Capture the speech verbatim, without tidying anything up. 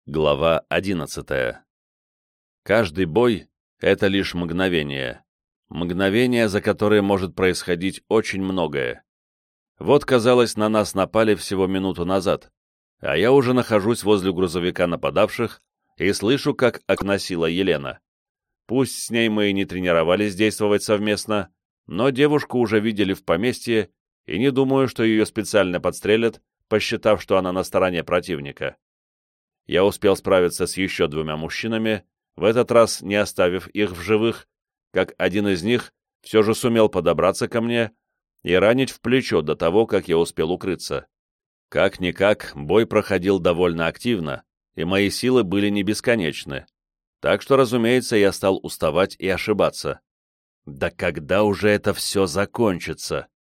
Глава одиннадцатая. Каждый бой — это лишь мгновение. Мгновение, за которое может происходить очень многое. Вот, казалось, на нас напали всего минуту назад, а я уже нахожусь возле грузовика нападавших и слышу, как окносила Елена. Пусть с ней мы и не тренировались действовать совместно, но девушку уже видели в поместье, и не думаю, что ее специально подстрелят, посчитав, что она на стороне противника. Я успел справиться с еще двумя мужчинами, в этот раз не оставив их в живых, как один из них все же сумел подобраться ко мне и ранить в плечо до того, как я успел укрыться. Как-никак, бой проходил довольно активно, и мои силы были не бесконечны. Так что, разумеется, я стал уставать и ошибаться. Да когда уже это все закончится?